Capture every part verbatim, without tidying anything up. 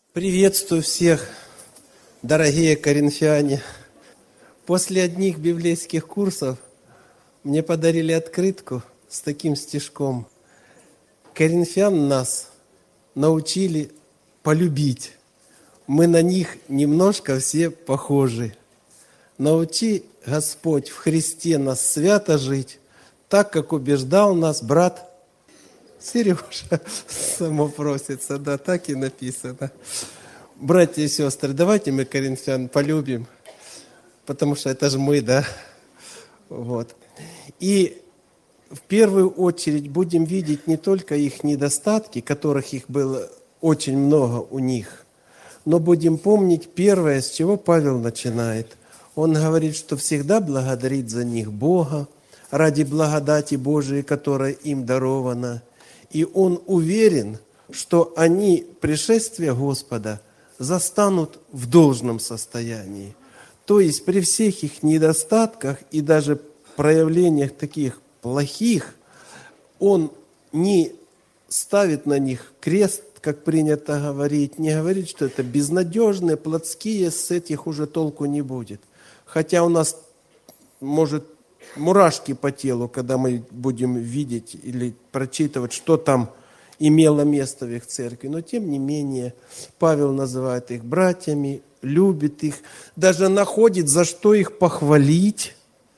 Приветствую всех, дорогие коринфяне. После одних библейских курсов мне подарили открытку с таким стишком. Коринфян нас научили полюбить. Мы на них немножко все похожи. Научи, Господь, в Христе нас свято жить, так, как убеждал нас брат Сережа. Само просится, да, так и написано. Братья и сестры, давайте мы коринфян полюбим, потому что это же мы, да? Вот. И в первую очередь будем видеть не только их недостатки, которых их было очень много у них, но будем помнить первое, с чего Павел начинает. Он говорит, что всегда благодарит за них Бога ради благодати Божией, которая им дарована. И он уверен, что они пришествие Господа застанут в должном состоянии. То есть при всех их недостатках и даже проявлениях таких плохих, он не ставит на них крест, как принято говорить, не говорит, что это безнадежные, плотские, с этих уже толку не будет. Хотя у нас, может, мурашки по телу, когда мы будем видеть или прочитывать, что там имело место в их церкви. Но тем не менее, Павел называет их братьями, любит их, даже находит, за что их похвалить.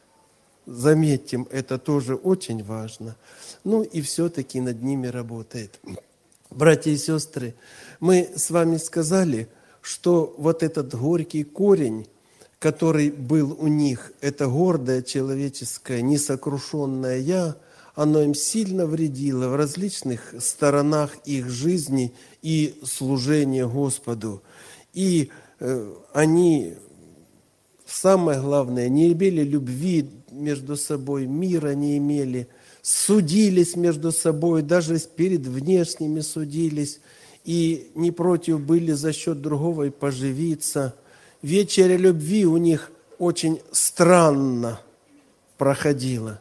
Заметим, это тоже очень важно. Ну и все-таки над ними работает. Братья и сестры, мы с вами сказали, что вот этот горький корень, который был у них, это гордое человеческое, несокрушенное «я», оно им сильно вредило в различных сторонах их жизни и служения Господу. И э, они, самое главное, не имели любви между собой, мира не имели, судились между собой, даже перед внешними судились, и не против были за счет другого и поживиться. Вечеря любви у них очень странно проходила.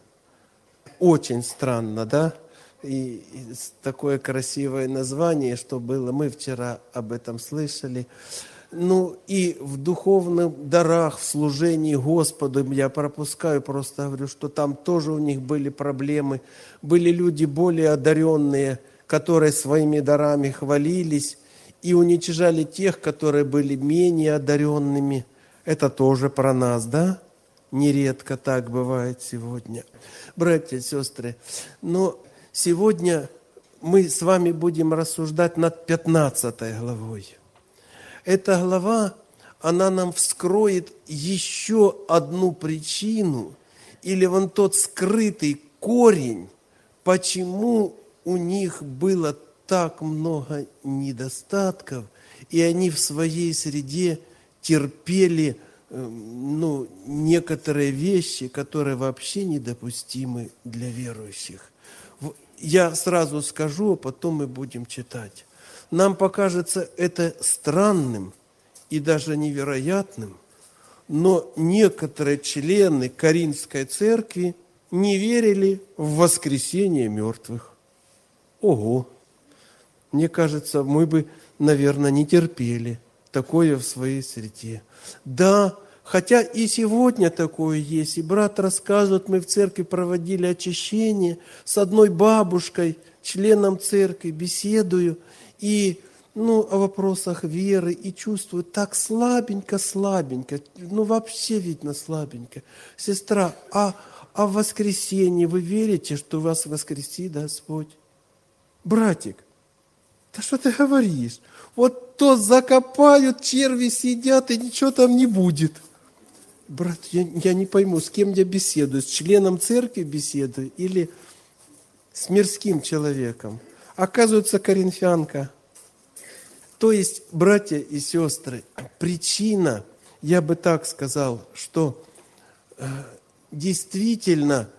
Очень странно, да? И, и такое красивое название, что было, мы вчера об этом слышали. Ну и в духовных дарах, в служении Господу, я пропускаю, просто говорю, что там тоже у них были проблемы. Были люди более одаренные, которые своими дарами хвалились и уничижали тех, которые были менее одаренными. Это тоже про нас, да? Нередко так бывает сегодня. Братья и сестры, но сегодня мы с вами будем рассуждать над пятнадцатой главой. Эта глава, она нам вскроет еще одну причину, или вон тот скрытый корень, почему у них было так много недостатков, и они в своей среде терпели ну, некоторые вещи, которые вообще недопустимы для верующих. Я сразу скажу, а потом мы будем читать. Нам покажется это странным и даже невероятным, но некоторые члены Коринфской церкви не верили в воскресение мертвых. Ого! Мне кажется, мы бы, наверное, не терпели такое в своей среде. Да, хотя и сегодня такое есть. И брат рассказывает, мы в церкви проводили очищение с одной бабушкой, членом церкви, беседую, и ну, о вопросах веры, и чувствую так слабенько-слабенько, ну вообще видно слабенько. Сестра, а, а в воскресенье вы верите, что вас воскресит Господь? Братик, да что ты говоришь? Вот то закопают, черви сидят, и ничего там не будет. Брат, я, я не пойму, с кем я беседую, с членом церкви беседую или с мирским человеком? Оказывается, коринфянка. То есть, братья и сестры, причина, я бы так сказал, что э, действительно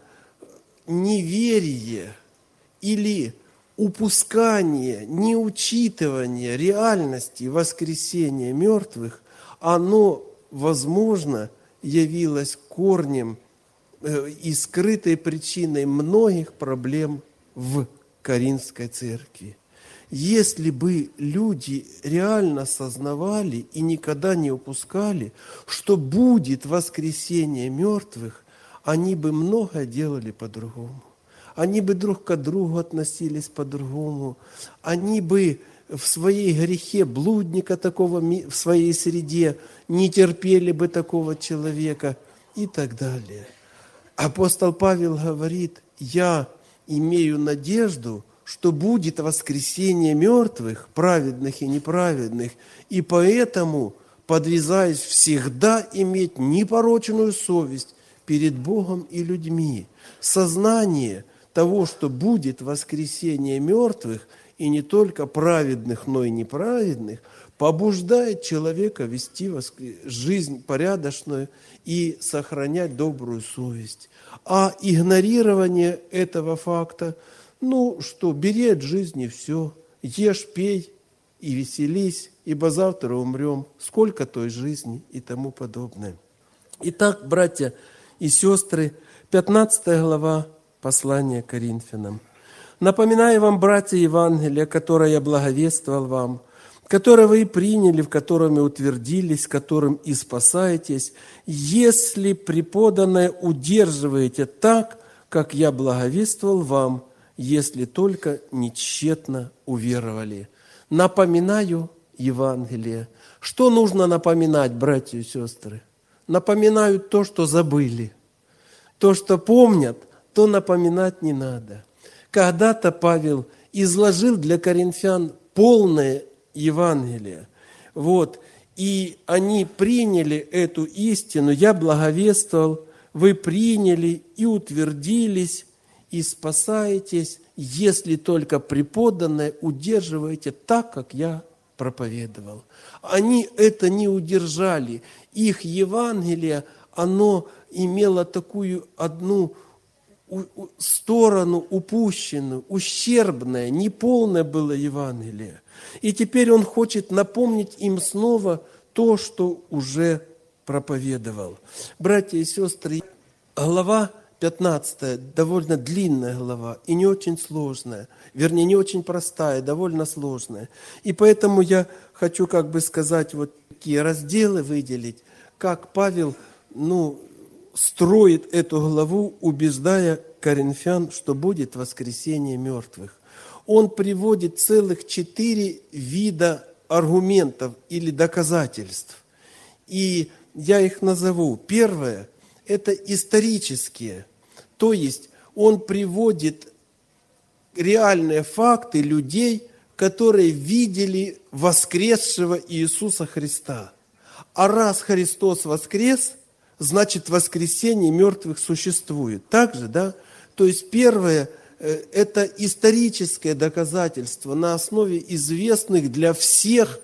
неверие или упускание, неучитывание реальности воскресения мертвых, оно, возможно, явилось корнем э, и скрытой причиной многих проблем в Коринфской церкви. Если бы люди реально сознавали и никогда не упускали, что будет воскресение мертвых, они бы многое делали по-другому. Они бы друг к другу относились по-другому. Они бы в своей грехе блудника такого в своей среде не терпели бы такого человека и так далее. Апостол Павел говорит: я имею надежду, что будет воскресение мертвых, праведных и неправедных, и поэтому подвязаюсь всегда иметь непорочную совесть перед Богом и людьми. Сознание того, что будет воскресение мертвых, и не только праведных, но и неправедных, побуждает человека вести жизнь порядочную и сохранять добрую совесть. А игнорирование этого факта, ну что, бери от жизни все, ешь, пей и веселись, ибо завтра умрем, сколько той жизни и тому подобное. Итак, братья и сестры, пятнадцатая глава послания Коринфянам. Напоминаю вам, братья, Евангелие, которое я благовествовал вам, которое вы и приняли, в котором и утвердились, которым и спасаетесь, если преподанное удерживаете так, как я благовествовал вам, если только нетщетно уверовали. Напоминаю Евангелие. Что нужно напоминать, братья и сестры? Напоминают то, что забыли. То, что помнят, то напоминать не надо. Когда-то Павел изложил для коринфян полное Евангелие. Вот. И они приняли эту истину. Я благовествовал, вы приняли и утвердились, и спасаетесь, если только преподанное удерживаете так, как я проповедовал. Они это не удержали. Их Евангелие, оно имело такую одну сторону упущенную, ущербное, неполное было Евангелие. И теперь он хочет напомнить им снова то, что уже проповедовал. Братья и сестры, глава пятнадцатая, довольно длинная глава и не очень сложная, вернее, не очень простая, довольно сложная. И поэтому я хочу как бы сказать, вот такие разделы выделить, как Павел, ну, строит эту главу, убеждая коринфян, что будет воскресение мертвых. Он приводит целых четыре вида аргументов или доказательств. И я их назову. Первое – это исторические. То есть он приводит реальные факты людей, которые видели воскресшего Иисуса Христа. А раз Христос воскрес, значит, воскресение мертвых существует. Так же, да? То есть первое – это историческое доказательство на основе известных для всех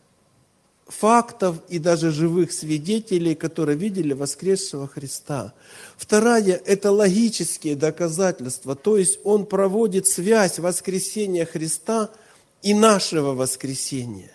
фактов и даже живых свидетелей, которые видели воскресшего Христа. Второе – это логические доказательства, то есть он проводит связь воскресения Христа и нашего воскресения.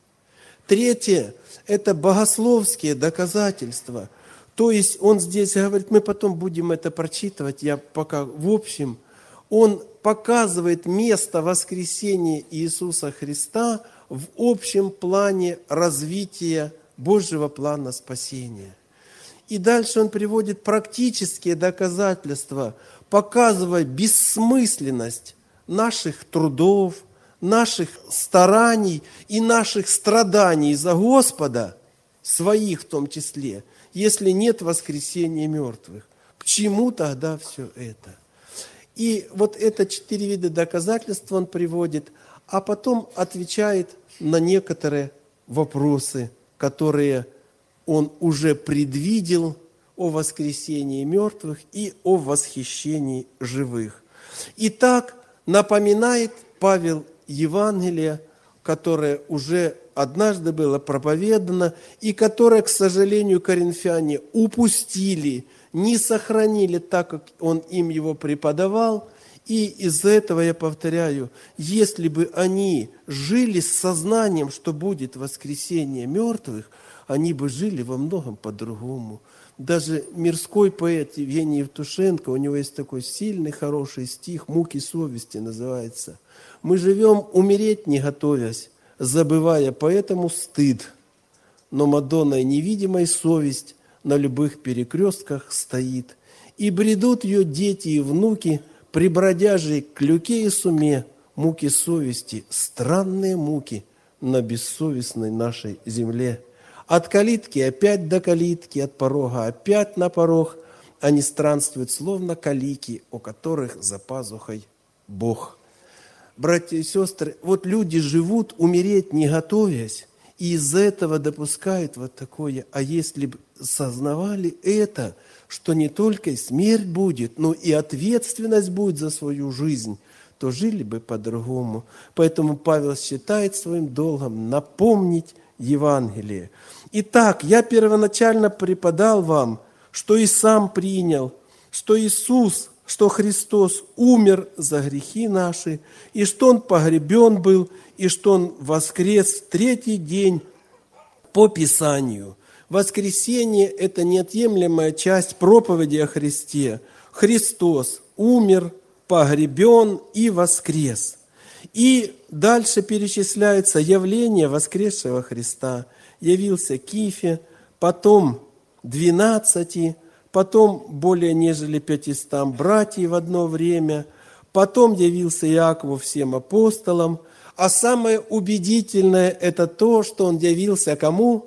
Третье – это богословские доказательства. То есть он здесь говорит, мы потом будем это прочитывать, я пока в общем, он показывает место воскресения Иисуса Христа в общем плане развития Божьего плана спасения. И дальше он приводит практические доказательства, показывая бессмысленность наших трудов, наших стараний и наших страданий за Господа, своих в том числе, если нет воскресения мертвых. К чему тогда все это? И вот это четыре вида доказательств он приводит, а потом отвечает на некоторые вопросы, которые он уже предвидел о воскресении мертвых и о восхищении живых. Итак, напоминает Павел Евангелие, которое уже однажды было проповедано и которое, к сожалению, коринфяне упустили, не сохранили так, как он им его преподавал, И из-за этого я повторяю, если бы они жили с сознанием, что будет воскресение мертвых, они бы жили во многом по-другому. Даже мирской поэт Евгений Евтушенко, у него есть такой сильный, хороший стих, «Муки совести» называется. «Мы живем, умереть не готовясь, забывая поэтому стыд, но Мадонна невидимая совесть на любых перекрестках стоит. И бредут ее дети и внуки, при бродяжей клюке и суме, муки совести, странные муки на бессовестной нашей земле. От калитки опять до калитки, от порога опять на порог, они странствуют, словно калики, у которых за пазухой Бог». Братья и сестры, вот люди живут, умереть не готовясь, и из-за этого допускают вот такое. А если бы сознавали это, что не только смерть будет, но и ответственность будет за свою жизнь, то жили бы по-другому. Поэтому Павел считает своим долгом напомнить Евангелие. Итак, я первоначально преподал вам, что и сам принял, что Иисус, что Христос умер за грехи наши, и что Он погребен был, и что Он воскрес в третий день по Писанию. Воскресение – это неотъемлемая часть проповеди о Христе. Христос умер, погребен и воскрес. И дальше перечисляются явления воскресшего Христа. Явился Кифе, потом двенадцати, потом более нежели пятистам братьев в одно время, потом явился Иакову всем апостолам. А самое убедительное – это то, что Он явился кому?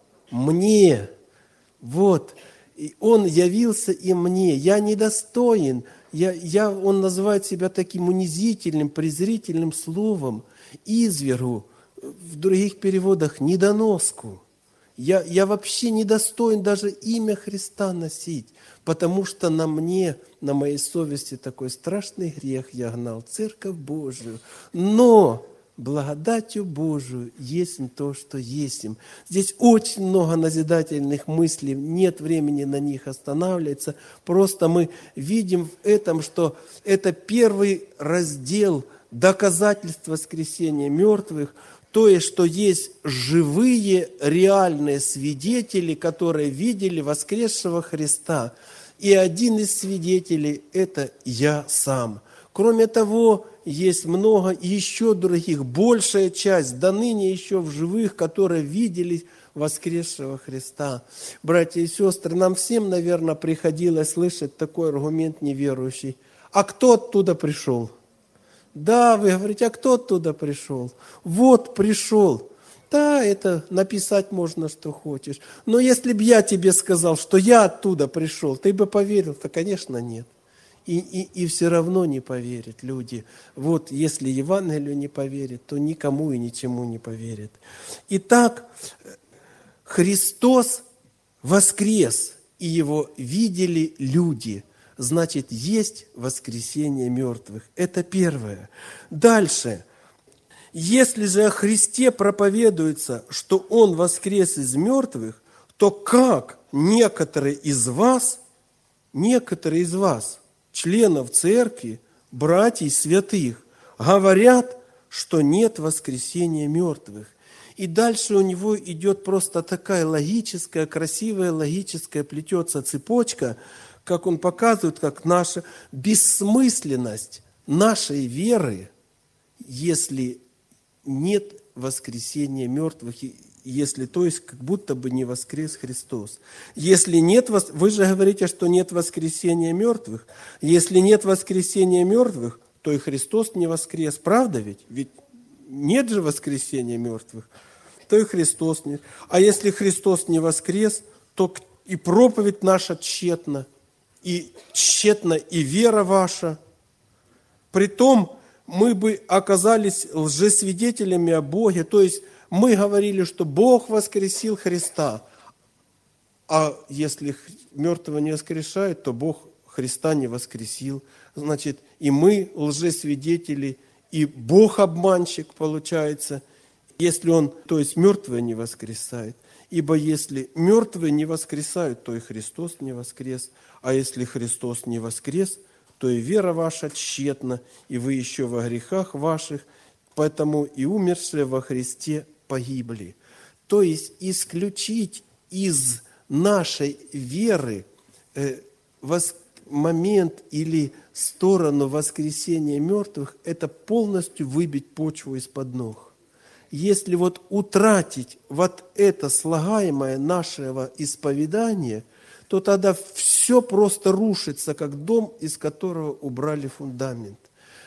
Мне. Вот. И Он явился и мне. Я недостоин. Я, я, он называет себя таким унизительным, презрительным словом. Извергу. В других переводах недоноску. Я, я вообще недостоин даже имя Христа носить, потому что на мне, на моей совести такой страшный грех я гнал, Церковь Божию. Но благодатью Божию есть то, что есть. Здесь очень много назидательных мыслей, нет времени на них останавливаться. Просто мы видим в этом, что это первый раздел доказательств воскресения мертвых, то есть, что есть живые, реальные свидетели, которые видели воскресшего Христа. И один из свидетелей – это я сам. Кроме того, есть много еще других, большая часть, до ныне еще в живых, которые видели воскресшего Христа. Братья и сестры, нам всем, наверное, приходилось слышать такой аргумент неверующий. А кто оттуда пришел? Да, вы говорите, а кто оттуда пришел? Вот пришел. Да, это написать можно, что хочешь. Но если бы я тебе сказал, что я оттуда пришел, ты бы поверил? То, конечно, нет. И, и, и все равно не поверят люди. Вот если Евангелию не поверят, то никому и ничему не поверят. Итак, Христос воскрес, и Его видели люди. Значит, есть воскресение мертвых. Это первое. Дальше. Если же о Христе проповедуется, что Он воскрес из мертвых, то как некоторые из вас, некоторые из вас, членов церкви, братьев святых, говорят, что нет воскресения мертвых? И дальше у него идет просто такая логическая, красивая, логическая плетется цепочка, как он показывает, как наша бессмысленность нашей веры, если нет воскресения мертвых, если, то есть, как будто бы не воскрес Христос. Если нет, вы же говорите, что нет воскресения мертвых. Если нет воскресения мертвых, то и Христос не воскрес. Правда ведь? Ведь нет же воскресения мертвых, то и Христос не. А если Христос не воскрес, то и проповедь наша тщетна. И тщетна и вера ваша. Притом мы бы оказались лжесвидетелями о Боге. То есть мы говорили, что Бог воскресил Христа. А если мертвого не воскрешает, то Бог Христа не воскресил. Значит, и мы лжесвидетели, и Бог обманщик получается, если Он, то есть мертвые не воскресает. Ибо если мертвые не воскресают, то и Христос не воскрес. А если Христос не воскрес, то то и вера ваша тщетна, и вы еще во грехах ваших, поэтому и умершие во Христе погибли». То есть исключить из нашей веры э, вос, момент или сторону воскресения мертвых – это полностью выбить почву из-под ног. Если вот утратить вот это слагаемое нашего исповедания, то тогда все просто рушится, как дом, из которого убрали фундамент.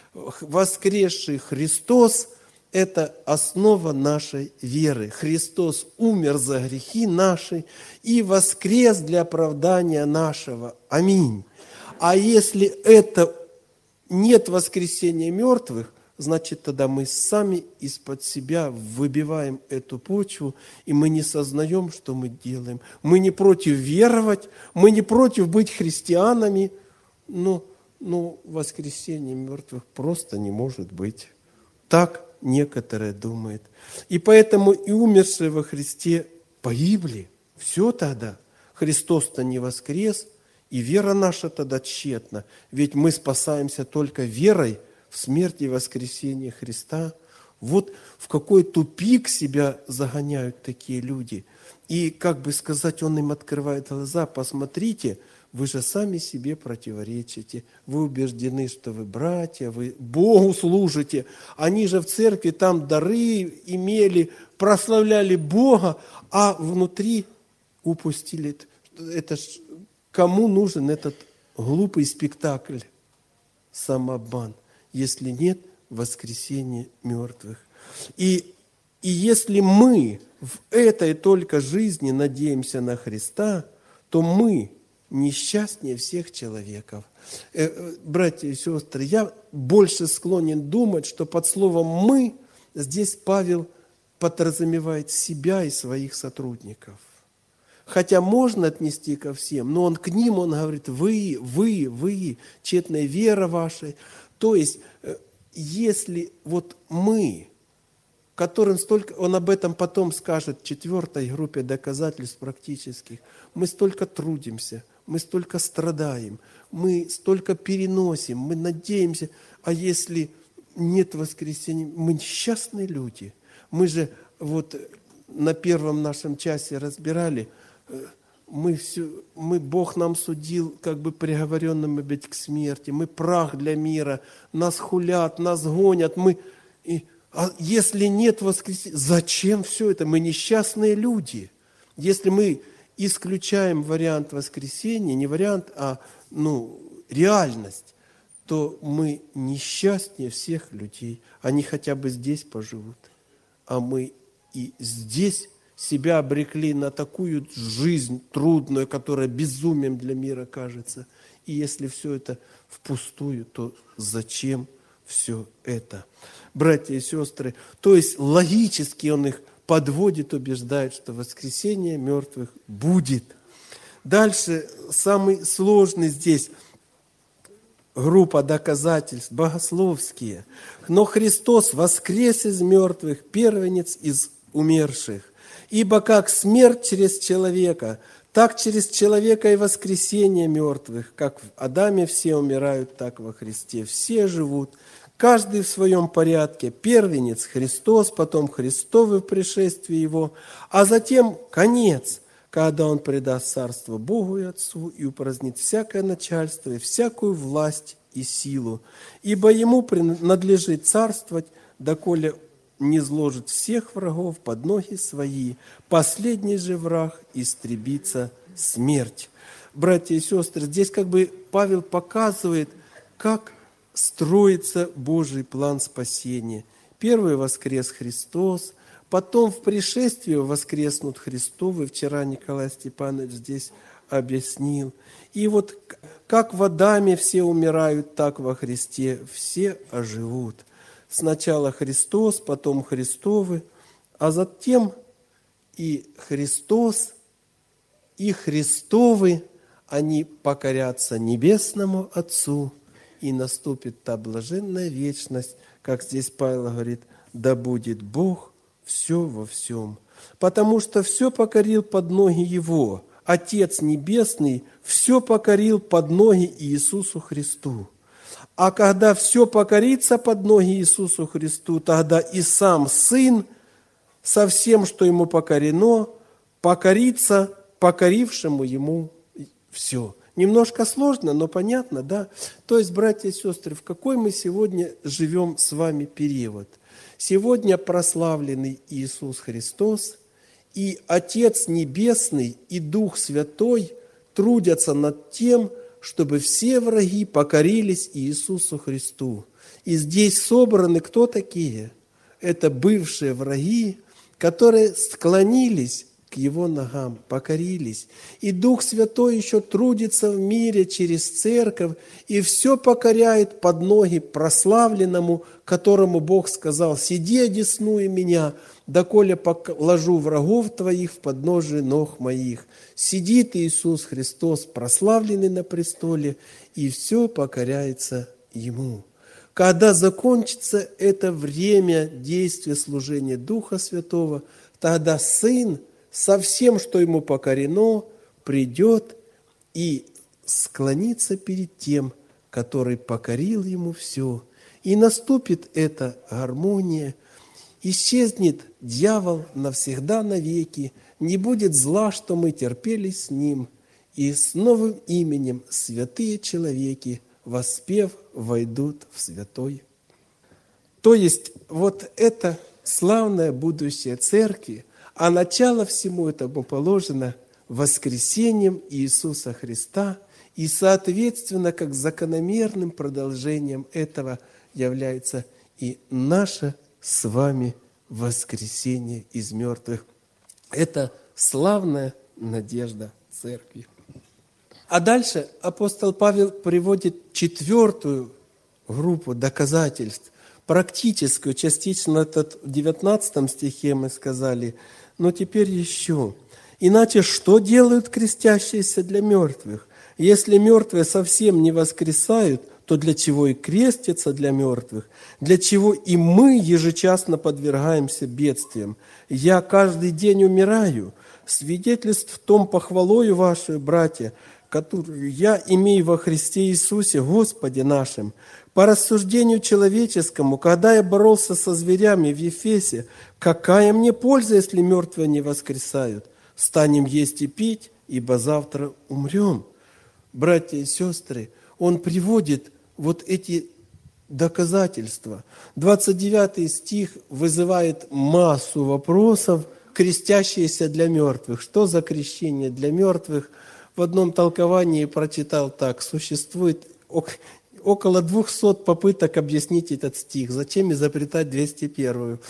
Воскресший Христос – это основа нашей веры. Христос умер за грехи наши и воскрес для оправдания нашего. Аминь. А если это нет воскресения мертвых, значит, тогда мы сами из-под себя выбиваем эту почву, и мы не сознаем, что мы делаем. Мы не против веровать, мы не против быть христианами, но, но воскресение мертвых просто не может быть. Так некоторые думают. И поэтому и умершие во Христе погибли. Все тогда. Христос-то не воскрес, и вера наша тогда тщетна. Ведь мы спасаемся только верой в смерть и воскресение Христа. Вот в какой тупик себя загоняют такие люди. И, как бы сказать, он им открывает глаза: посмотрите, вы же сами себе противоречите. Вы убеждены, что вы братья, вы Богу служите. Они же в церкви там дары имели, прославляли Бога, а внутри упустили. Это ж кому нужен этот глупый спектакль, самообман, если нет воскресения мертвых? И, и если мы в этой только жизни надеемся на Христа, то мы несчастнее всех человеков. Э, братья и сестры, я больше склонен думать, что под словом «мы» здесь Павел подразумевает себя и своих сотрудников. Хотя можно отнести ко всем, но он к ним, он говорит: вы, вы, вы, тщетная вера ваша. То есть, если вот мы, которым столько, он об этом потом скажет в четвертой группе доказательств практических, мы столько трудимся, мы столько страдаем, мы столько переносим, мы надеемся, а если нет воскресения, мы несчастные люди. Мы же вот на первом нашем часе разбирали, мы все, мы, Бог нам судил, как бы приговоренными быть к смерти. Мы прах для мира, нас хулят, нас гонят. Мы, и, а если нет воскресения, зачем все это? Мы несчастные люди. Если мы исключаем вариант воскресения, не вариант, а ну, реальность, то мы несчастнее всех людей. Они хотя бы здесь поживут, а мы и здесь себя обрекли на такую жизнь трудную, которая безумием для мира кажется. И если все это впустую, то зачем все это? Братья и сестры, то есть логически он их подводит, убеждает, что воскресение мертвых будет. Дальше самый сложный здесь группа доказательств богословские. Но Христос воскрес из мертвых, первенец из умерших. Ибо как смерть через человека, так через человека и воскресение мертвых. Как в Адаме все умирают, так во Христе все живут. Каждый в своем порядке. Первенец Христос, потом Христово пришествие Его, а затем конец, когда Он предаст царство Богу и Отцу и упразднит всякое начальство и всякую власть и силу. Ибо Ему принадлежит царствовать, доколе не зложит всех врагов под ноги свои. Последний же враг истребится смерть. Братья и сестры, здесь как бы Павел показывает, как строится Божий план спасения. Первый воскрес Христос, потом в пришествии воскреснут Христовы. Вчера Николай Степанович здесь объяснил. И вот как в Адаме все умирают, так во Христе все оживут. Сначала Христос, потом Христовы, а затем и Христос, и Христовы, они покорятся Небесному Отцу, и наступит та блаженная вечность, как здесь Павел говорит: да будет Бог все во всем. Потому что все покорил под ноги Его. Отец Небесный все покорил под ноги Иисусу Христу. А когда все покорится под ноги Иисусу Христу, тогда и сам Сын со всем, что Ему покорено, покорится покорившему Ему все. Немножко сложно, но понятно, да? То есть, братья и сестры, в какой мы сегодня живем с вами период? Сегодня прославленный Иисус Христос, и Отец Небесный, и Дух Святой трудятся над тем, чтобы все враги покорились Иисусу Христу. И здесь собраны кто такие? Это бывшие враги, которые склонились к Его ногам, покорились. И Дух Святой еще трудится в мире через церковь и все покоряет под ноги прославленному, которому Бог сказал: «Сиди, одесную меня, доколе положу врагов твоих в подножие ног моих». Сидит Иисус Христос, прославленный на престоле, и все покоряется Ему. Когда закончится это время действия служения Духа Святого, тогда Сын со всем, что Ему покорено, придет и склонится перед тем, который покорил Ему все. И наступит эта гармония, исчезнет дьявол навсегда навеки, не будет зла, что мы терпели с ним, и с новым именем святые человеки, воспев, войдут в святой. То есть вот это славное будущее церкви, а начало всему этому положено воскресением Иисуса Христа, и, соответственно, как закономерным продолжением этого является и наше с вами воскресение из мертвых. Это славная надежда церкви. А дальше апостол Павел приводит четвертую группу доказательств, практическую, частично это в девятнадцатом стихе мы сказали, но теперь еще. Иначе что делают крестящиеся для мертвых? Если мертвые совсем не воскресают, то для чего и крестятся для мертвых? Для чего и мы ежечасно подвергаемся бедствиям? Я каждый день умираю. Свидетельств в том похвалою вашу, братья, которую я имею во Христе Иисусе, Господе нашим. По рассуждению человеческому, когда я боролся со зверями в Ефесе, какая мне польза, если мертвые не воскресают? Станем есть и пить, ибо завтра умрем. Братья и сестры, он приводит вот эти доказательства. двадцать девятый стих вызывает массу вопросов, крестящиеся для мертвых. Что за крещение для мертвых? В одном толковании прочитал так: существует около двухсот попыток объяснить этот стих. Зачем изобретать двести первую?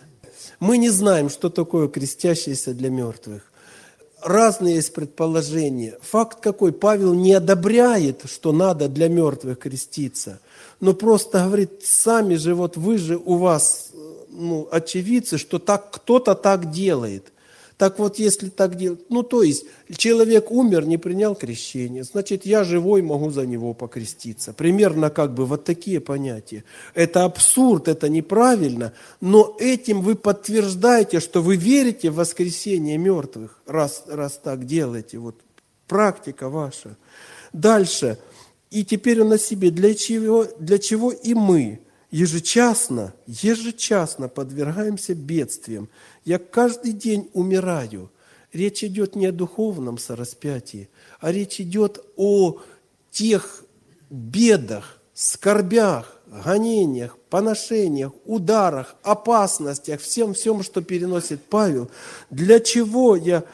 Мы не знаем, что такое крестящиеся для мертвых. Разные есть предположения. Факт какой? Павел не одобряет, что надо для мертвых креститься, но просто говорит: сами же, вот вы же, у вас ну, очевидцы, что так кто-то так делает. Так вот, если так делать, ну то есть человек умер, не принял крещение, значит, я живой, могу за него покреститься. Примерно как бы вот такие понятия. Это абсурд, это неправильно, но этим вы подтверждаете, что вы верите в воскресение мертвых, раз, раз так делаете. Вот практика ваша. Дальше. И теперь он о себе. Для чего, для чего и мы ежечасно, ежечасно подвергаемся бедствиям. Я каждый день умираю. Речь идет не о духовном сораспятии, а речь идет о тех бедах, скорбях, гонениях, поношениях, ударах, опасностях, всем, всем, что переносит Павел. Для чего я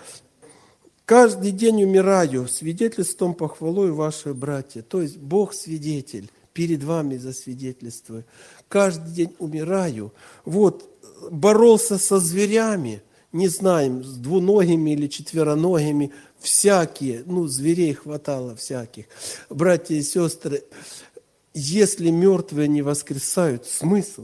каждый день умираю? Свидетельством похвалою ваши братья. То есть Бог свидетель. Перед вами засвидетельствую. Каждый день умираю. Вот, боролся со зверями, не знаем, с двуногими или четвероногими, всякие, ну, зверей хватало всяких. Братья и сестры, если мертвые не воскресают, смысл?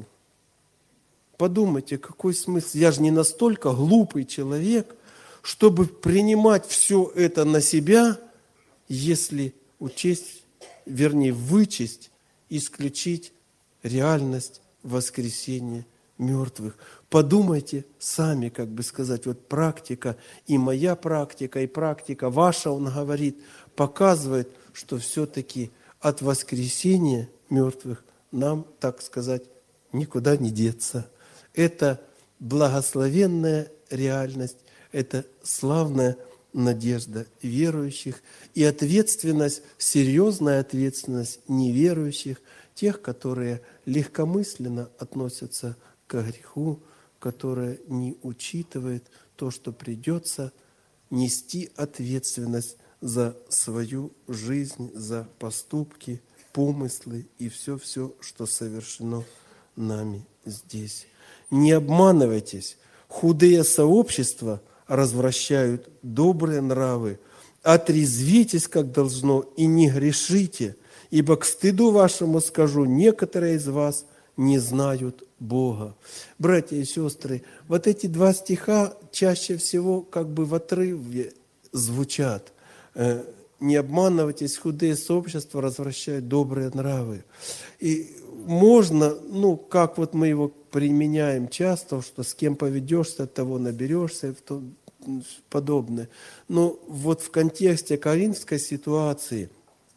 Подумайте, какой смысл? Я же не настолько глупый человек, чтобы принимать все это на себя, если учесть, вернее, вычесть, исключить реальность воскресения мертвых. Подумайте сами, как бы сказать, вот практика, и моя практика, и практика ваша, он говорит, показывает, что все-таки от воскресения мертвых нам, так сказать, никуда не деться. Это благословенная реальность, это славная надежда верующих и ответственность, серьезная ответственность неверующих, тех, которые легкомысленно относятся к греху, которые не учитывают то, что придется нести ответственность за свою жизнь, за поступки, помыслы и все-все, что совершено нами здесь. Не обманывайтесь, худые сообщества развращают добрые нравы. Отрезвитесь, как должно, и не грешите, ибо к стыду вашему скажу, некоторые из вас не знают Бога. Братья и сестры, вот эти два стиха чаще всего как бы в отрыве звучат. Не обманывайтесь, худые сообщества развращают добрые нравы. И можно, ну, как вот мы его применяем часто, что с кем поведешься, того наберешься, и том подобное. Но вот в контексте коринфской ситуации,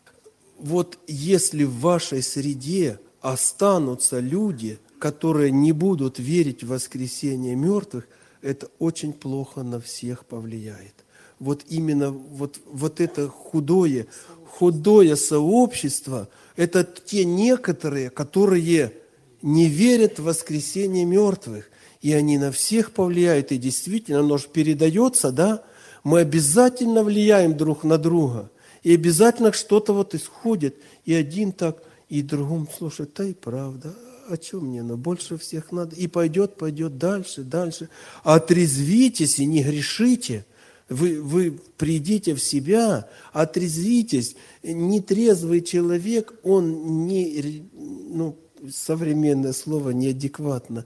вот если в вашей среде останутся люди, которые не будут верить в воскресение мертвых, это очень плохо на всех повлияет. Вот именно вот, вот это худое, худое сообщество, это те некоторые, которые не верят в воскресение мертвых, и они на всех повлияют, и действительно, оно же передается, да? Мы обязательно влияем друг на друга, и обязательно что-то вот исходит, и один так, и другому, слушай, да и правда, о чем мне, но больше всех надо, и пойдет, пойдет дальше, дальше. Отрезвитесь и не грешите. Вы, вы придите в себя, отрезвитесь. Нетрезвый человек, он не, ну, современное слово неадекватно,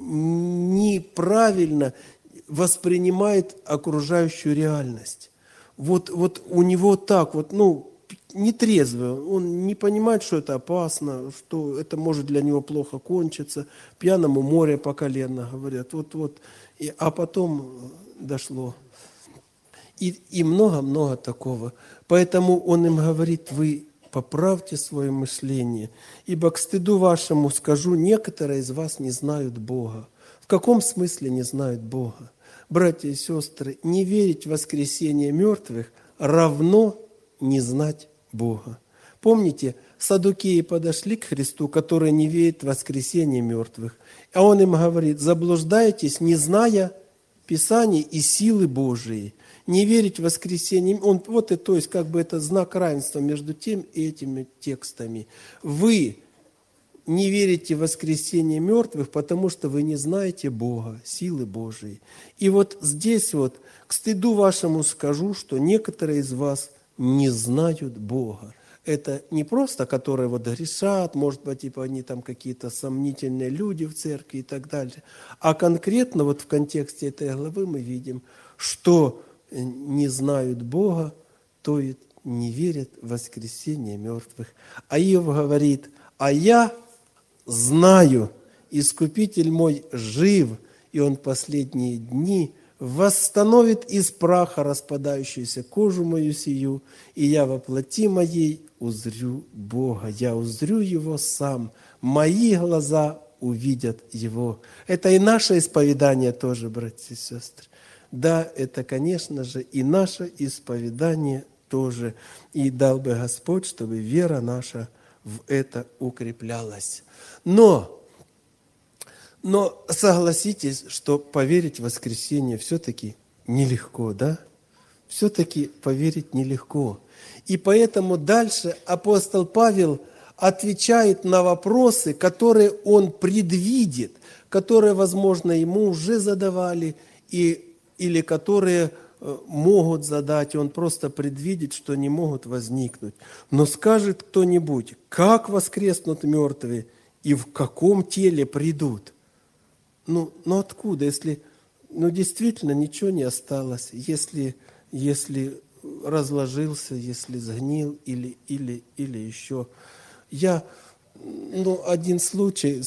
неправильно воспринимает окружающую реальность. Вот, вот у него так вот, ну, нетрезвый, он не понимает, что это опасно, что это может для него плохо кончиться, пьяному море по колено, говорят, вот-вот, а потом дошло. И, и много-много такого. Поэтому он им говорит, вы поправьте свое мышление, ибо к стыду вашему скажу, некоторые из вас не знают Бога. В каком смысле не знают Бога? Братья и сестры, не верить в воскресение мертвых равно не знать Бога. Помните, саддукеи подошли к Христу, которые не верят в воскресение мертвых. А Он им говорит, заблуждаетесь, не зная Писаний и силы Божией. Не верить в воскресение. Он, вот и то есть как бы это знак равенства между тем и этими текстами. Вы не верите в воскресение мертвых, потому что вы не знаете Бога, силы Божией. И вот здесь вот к стыду вашему скажу, что некоторые из вас не знают Бога. Это не просто, которые вот грешат, может быть, типа они там какие-то сомнительные люди в церкви и так далее. А конкретно вот в контексте этой главы мы видим, что не знают Бога, то и не верят в воскресение мертвых. А Иов говорит, а я знаю, Искупитель мой жив, и Он последние дни восстановит из праха распадающуюся кожу мою сию, и я во плоти моей узрю Бога, я узрю Его сам, мои глаза увидят Его. Это и наше исповедание тоже, братья и сестры. Да, это, конечно же, и наше исповедание тоже. И дал бы Господь, чтобы вера наша в это укреплялась. Но, но согласитесь, что поверить в воскресение все-таки нелегко, да? Все-таки поверить нелегко. И поэтому дальше апостол Павел отвечает на вопросы, которые он предвидит, которые, возможно, ему уже задавали, и или которые могут задать, и он просто предвидит, что не могут возникнуть. Но скажет кто-нибудь, как воскреснут мертвые и в каком теле придут? Ну, ну откуда, если ну, действительно ничего не осталось, если, если разложился, если сгнил или, или, или еще. Я, ну, один случай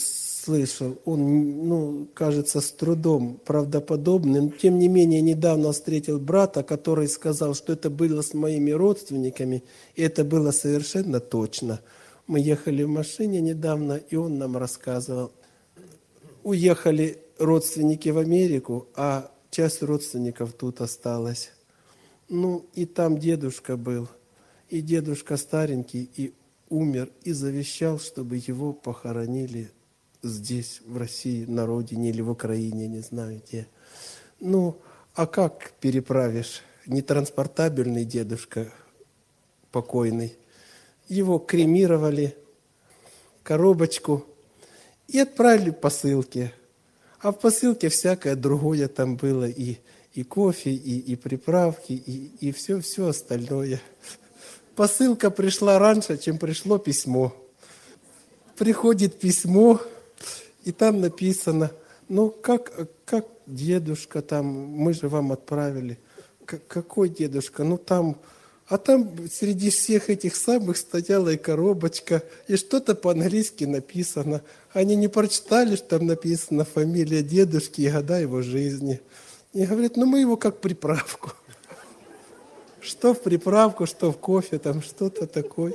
слышал, он, ну, кажется, с трудом правдоподобный, но тем не менее недавно встретил брата, который сказал, что это было с моими родственниками, и это было совершенно точно. Мы ехали в машине недавно, и он нам рассказывал. Уехали родственники в Америку, а часть родственников тут осталась. Ну, и там дедушка был, и дедушка старенький, и умер, и завещал, чтобы его похоронили здесь, в России, на родине или в Украине, не знаю где. Ну, а как переправишь? Нетранспортабельный дедушка покойный. Его кремировали, коробочку, и отправили посылки. А в посылке всякое другое там было, и, и кофе, и, и приправки, и, и все, все остальное. Посылка пришла раньше, чем пришло письмо. Приходит письмо, и там написано, ну, как, как дедушка там, мы же вам отправили. К- какой дедушка? Ну, там, а там среди всех этих самых стояла и коробочка, и что-то по-английски написано. Они не прочитали, что там написано фамилия дедушки и года его жизни. И говорят, ну, мы его как приправку. Что в приправку, что в кофе, там что-то такое.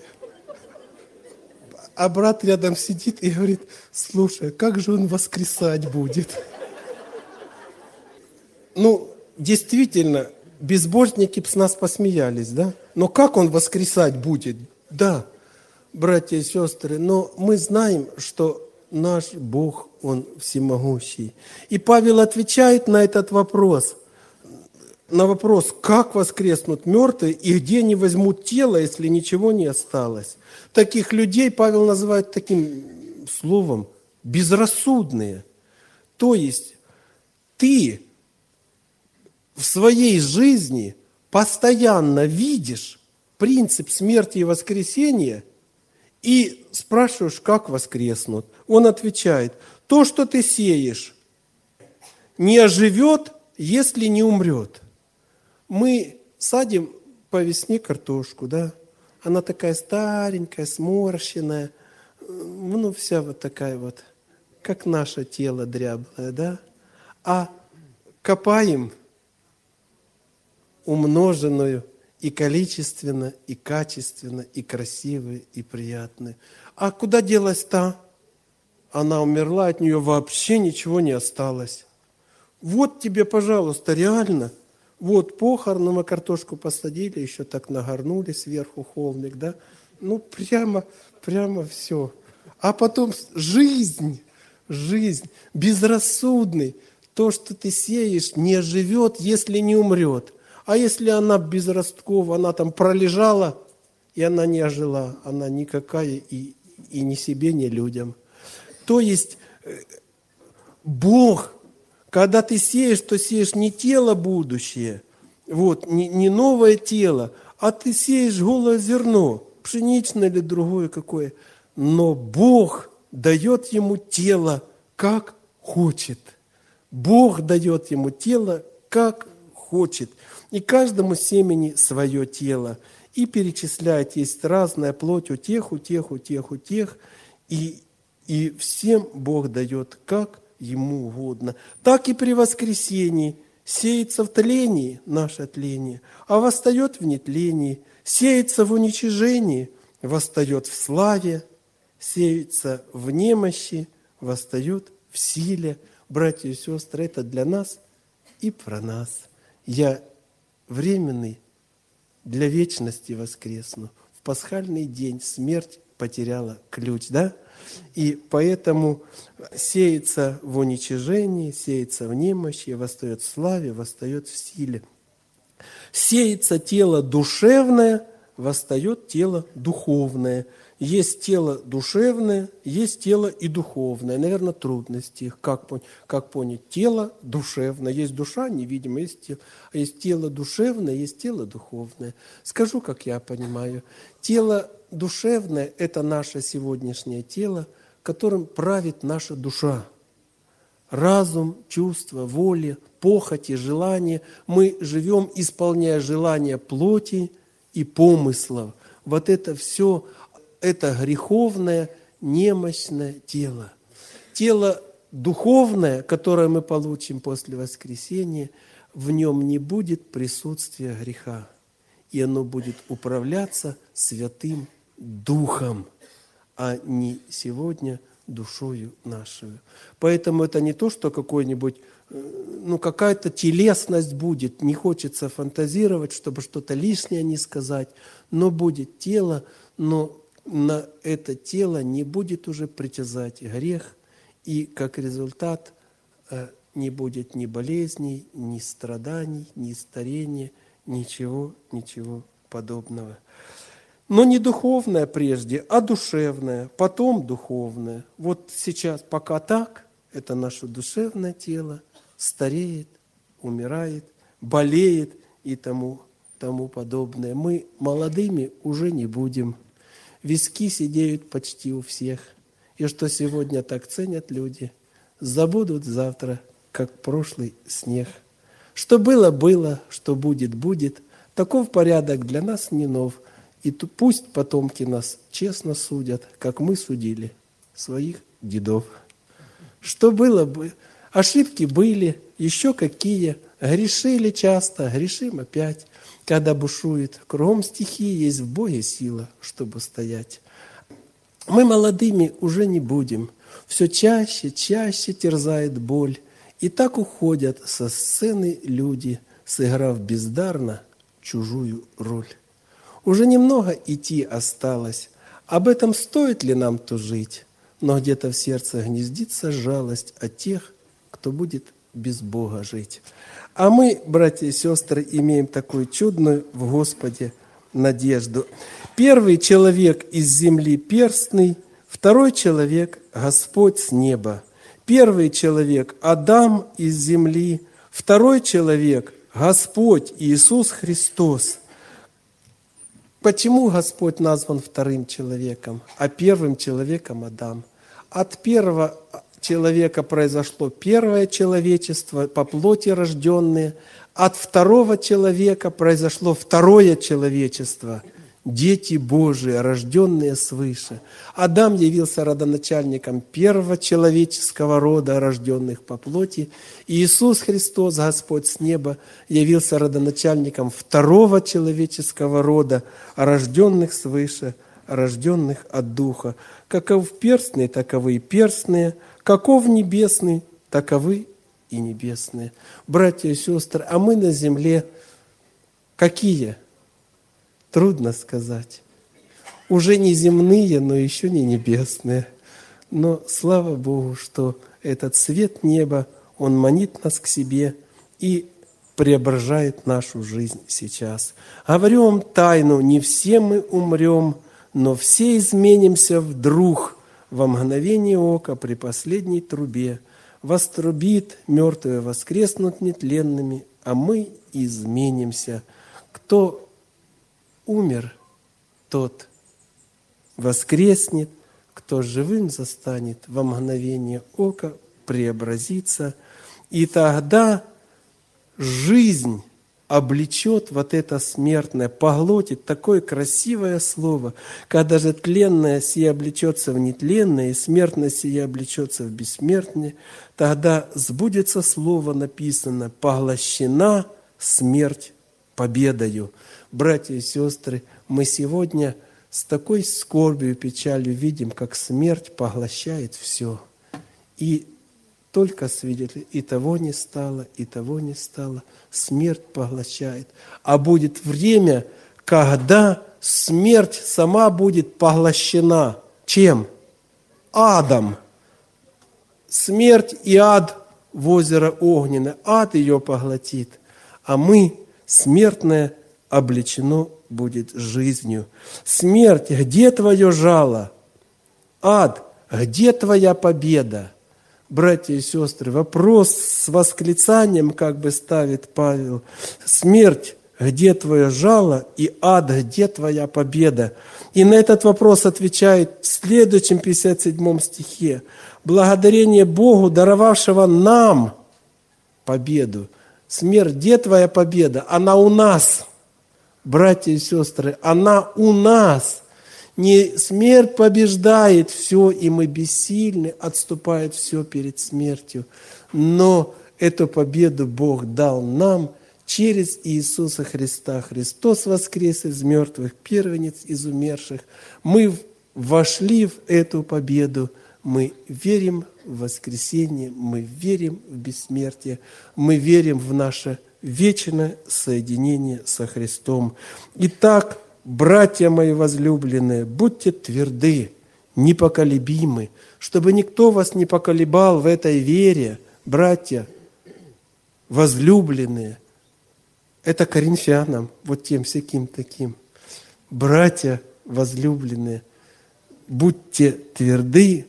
А брат рядом сидит и говорит, слушай, как же он воскресать будет? Ну, действительно, безбожники б с нас посмеялись, да? Но как он воскресать будет? Да, братья и сестры, но мы знаем, что наш Бог, Он всемогущий. И Павел отвечает на этот вопрос, на вопрос, как воскреснут мертвые и где они возьмут тело, если ничего не осталось. Таких людей Павел называет таким словом безрассудные. То есть ты в своей жизни постоянно видишь принцип смерти и воскресения и спрашиваешь, как воскреснут. Он отвечает, то, что ты сеешь, не оживет, если не умрет. Мы садим по весне картошку, да? Она такая старенькая, сморщенная, ну, вся вот такая вот, как наше тело дряблое, да? А копаем умноженную и количественно, и качественно, и красивую, и приятную. А куда делась та? Она умерла, от нее вообще ничего не осталось. Вот тебе, пожалуйста, реально. Вот похороны, мы картошку посадили, еще так нагорнули сверху холмик, да? Ну, прямо, прямо все. А потом жизнь, жизнь, безрассудный. То, что ты сеешь, не живет, если не умрет. А если она без ростков, она там пролежала, и она не ожила, она никакая и, и ни себе, ни людям. То есть Бог, когда ты сеешь, то сеешь не тело будущее, вот, не, не новое тело, а ты сеешь голое зерно, пшеничное или другое какое. Но Бог дает ему тело, как хочет. Бог дает ему тело, как хочет. И каждому семени свое тело. И перечисляет, есть разная плоть у тех, у тех, у тех, у тех. И, и всем Бог дает, как ему угодно. Так и при воскресении сеется в тлении наше тление, а восстает в нетлении, сеется в уничижении, восстает в славе, сеется в немощи, восстает в силе. Братья и сестры, это для нас и про нас. Я временный для вечности воскресну. В пасхальный день смерть потеряла ключ, да? И поэтому сеется в уничижении, сеется в немощи, восстает в славе, восстает в силе. Сеется тело душевное, восстает тело духовное. Есть тело душевное, есть тело и духовное. Наверное, трудности их. Как понять? Как понять? Тело душевное. Есть душа невидимая, есть тело. А есть тело душевное, есть тело духовное. Скажу, как я понимаю. Тело душевное – это наше сегодняшнее тело, которым правит наша душа. Разум, чувства, воля, похоти, желания. Мы живем, исполняя желания плоти и помыслов. Вот это все, это греховное, немощное тело. тело духовное, которое мы получим после воскресения, в нем не будет присутствия греха, и оно будет управляться Святым Духом, а не сегодня душою нашей. Поэтому это не то, что какой-нибудь, ну, какая-то телесность будет, не хочется фантазировать, чтобы что-то лишнее не сказать, но будет тело, но на это тело не будет уже притязать грех, и как результат не будет ни болезней, ни страданий, ни старения, ничего, ничего подобного. Но не духовное прежде, а душевное, потом духовное. Вот сейчас пока так, это наше душевное тело стареет, умирает, болеет и тому, тому подобное. Мы молодыми уже не будем. Виски сидеют почти у всех. И что сегодня так ценят люди, забудут завтра, как прошлый снег. Что было, было, что будет, будет. Таков порядок для нас не нов. И пусть потомки нас честно судят, как мы судили своих дедов. Что было бы, ошибки были, еще какие, грешили часто, грешим опять, когда бушует. Кругом стихии есть в Боге сила, чтобы стоять. Мы молодыми уже не будем, все чаще, чаще терзает боль. И так уходят со сцены люди, сыграв бездарно чужую роль. Уже немного идти осталось, об этом стоит ли нам тужить, но где-то в сердце гнездится жалость от тех, кто будет без Бога жить. А мы, братья и сестры, имеем такую чудную в Господе надежду. Первый человек из земли перстный, второй человек – Господь с неба. Первый человек – Адам из земли, второй человек – Господь Иисус Христос. Почему Господь назван вторым человеком, а первым человеком Адам? От первого человека произошло первое человечество, по плоти рожденные. От второго человека произошло второе человечество, дети Божии, рожденные свыше. Адам явился родоначальником первого человеческого рода, рожденных по плоти. И Иисус Христос, Господь с неба, явился родоначальником второго человеческого рода, рожденных свыше, рожденных от Духа. Каков перстный, таковы и перстные, каков небесный, таковы и небесные. Братья и сестры, а мы на земле какие? Трудно сказать. Уже не земные, но еще не небесные. Но слава Богу, что этот свет неба, он манит нас к себе и преображает нашу жизнь сейчас. Говорю вам тайну, не все мы умрем, но все изменимся вдруг, во мгновение ока при последней трубе. Вострубит, мертвые воскреснут нетленными, а мы изменимся. Кто умер, тот воскреснет, кто живым застанет, во мгновение ока преобразится. И тогда жизнь облечет вот это смертное, поглотит такое красивое слово, когда же тленное сие облечется в нетленное, и смертное сие облечется в бессмертное, тогда сбудется слово написано: «Поглощена смерть победою». Братья и сестры, мы сегодня с такой скорбью и печалью видим, как смерть поглощает все. И только свидетель, и того не стало, и того не стало. Смерть поглощает. А будет время, когда смерть сама будет поглощена. Чем? Адом. Смерть и ад в озеро огненное. Ад ее поглотит. А мы, смертное, облечено будет жизнью. Смерть, где твое жало? Ад, где твоя победа? Братья и сестры, вопрос с восклицанием как бы ставит Павел. Смерть, где твое жало? И ад, где твоя победа? И на этот вопрос отвечает в следующем пятьдесят седьмом стихе. Благодарение Богу, даровавшего нам победу. Смерть, где твоя победа? Она у нас. Братья и сестры, она у нас. Не смерть побеждает все, и мы бессильны, отступает все перед смертью. Но эту победу Бог дал нам через Иисуса Христа. Христос воскрес из мертвых, первенец из умерших. Мы вошли в эту победу. Мы верим в воскресение, мы верим в бессмертие, мы верим в наше вечное соединение со Христом. Итак, братья мои возлюбленные, будьте тверды, непоколебимы, чтобы никто вас не поколебал в этой вере, братья возлюбленные. Это коринфянам, вот тем всяким таким. Братья возлюбленные, будьте тверды,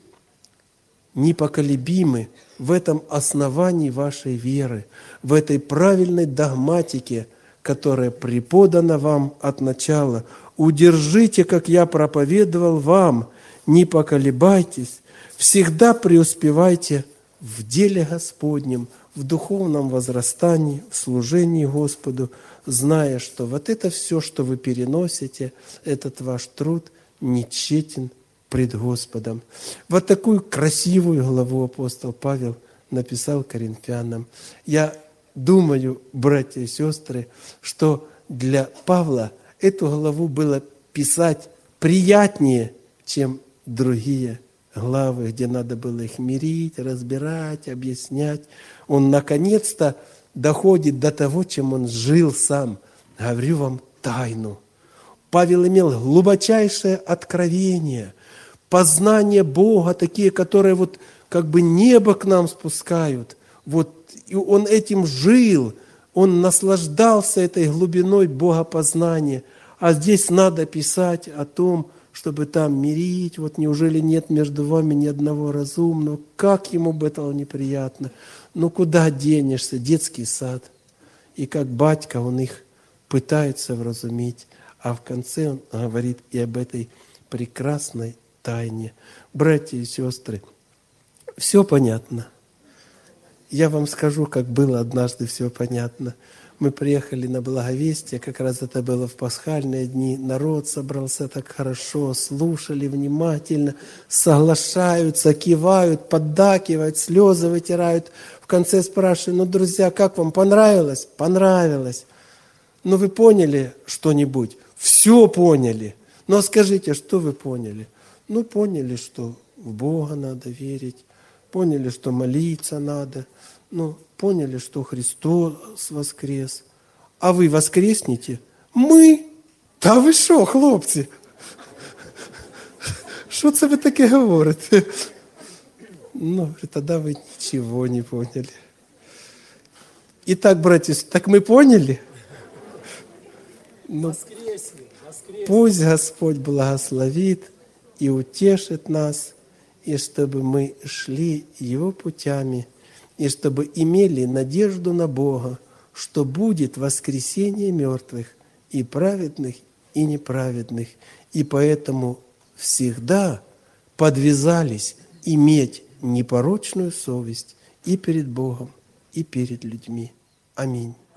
непоколебимы в этом основании вашей веры, в этой правильной догматике, которая преподана вам от начала. Удержите, как я проповедовал вам, не поколебайтесь, всегда преуспевайте в деле Господнем, в духовном возрастании, в служении Господу, зная, что вот это все, что вы переносите, этот ваш труд не тщетен пред Господом. Вот такую красивую главу апостол Павел написал коринфянам. Я думаю, братья и сестры, что для Павла эту главу было писать приятнее, чем другие главы, где надо было их мирить, разбирать, объяснять. Он наконец-то доходит до того, чем он жил сам. Говорю вам тайну. Павел имел глубочайшее откровение, познание Бога, такие, которые вот как бы небо к нам спускают. Вот, и он этим жил, он наслаждался этой глубиной богопознания. А здесь надо писать о том, чтобы там мирить. Вот неужели нет между вами ни одного разумного? Как ему бы это неприятно? Ну куда денешься? Детский сад. И как батька он их пытается вразумить. А в конце он говорит и об этой прекрасной тайне. Братья и сестры, все понятно. Я вам скажу, как было однажды все понятно. Мы приехали на Благовестие, как раз это было в пасхальные дни. Народ собрался так хорошо, слушали внимательно, соглашаются, кивают, поддакивают, слезы вытирают. В конце спрашиваю: ну, друзья, как вам, понравилось? Понравилось. Ну, вы поняли что-нибудь? Все поняли. Но скажите, что вы поняли? Ну, поняли, что в Бога надо верить, поняли, что молиться надо, ну, поняли, что Христос воскрес. А вы воскреснете? Мы? Та ви що, хлопці? Що це ви таке говорите? Ну, тогда вы ничего не поняли. Итак, братья, так мы поняли? Ну, Воскресни, воскресни. пусть Господь благословит и утешит нас, и чтобы мы шли Его путями, и чтобы имели надежду на Бога, что будет воскресение мертвых, и праведных, и неправедных. И поэтому всегда подвязались иметь непорочную совесть и перед Богом, и перед людьми. Аминь.